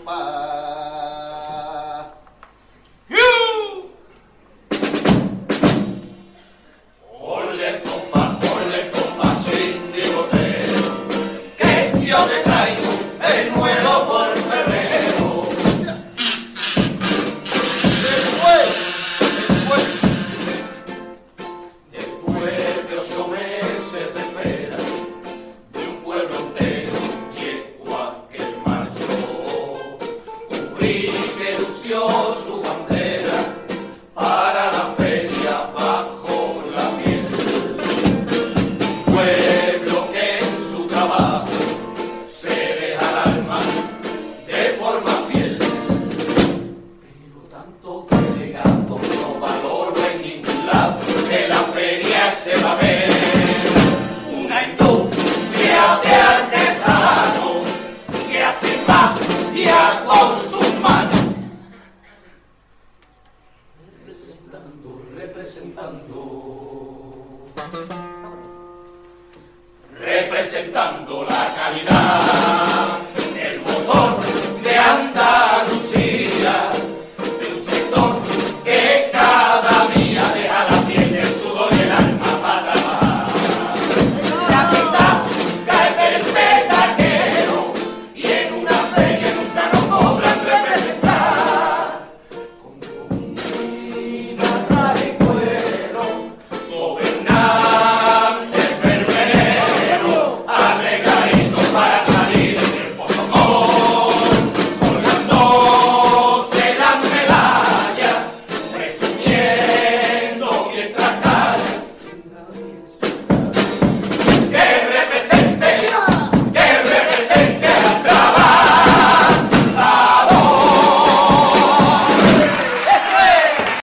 compás. Ole compás, sin bigotero, que yo te traigo el nuevo por febrero. Después de 8 meses de espera, de un pueblo entero llegó aquel marzo, cubrí que lució su bandera para la feria bajo la miel. Pueblo que en su trabajo se deja el alma de forma fiel, pero tanto delegado no valoro en ningún lado que la feria se va a ver una industria de artesanos que hacen magia con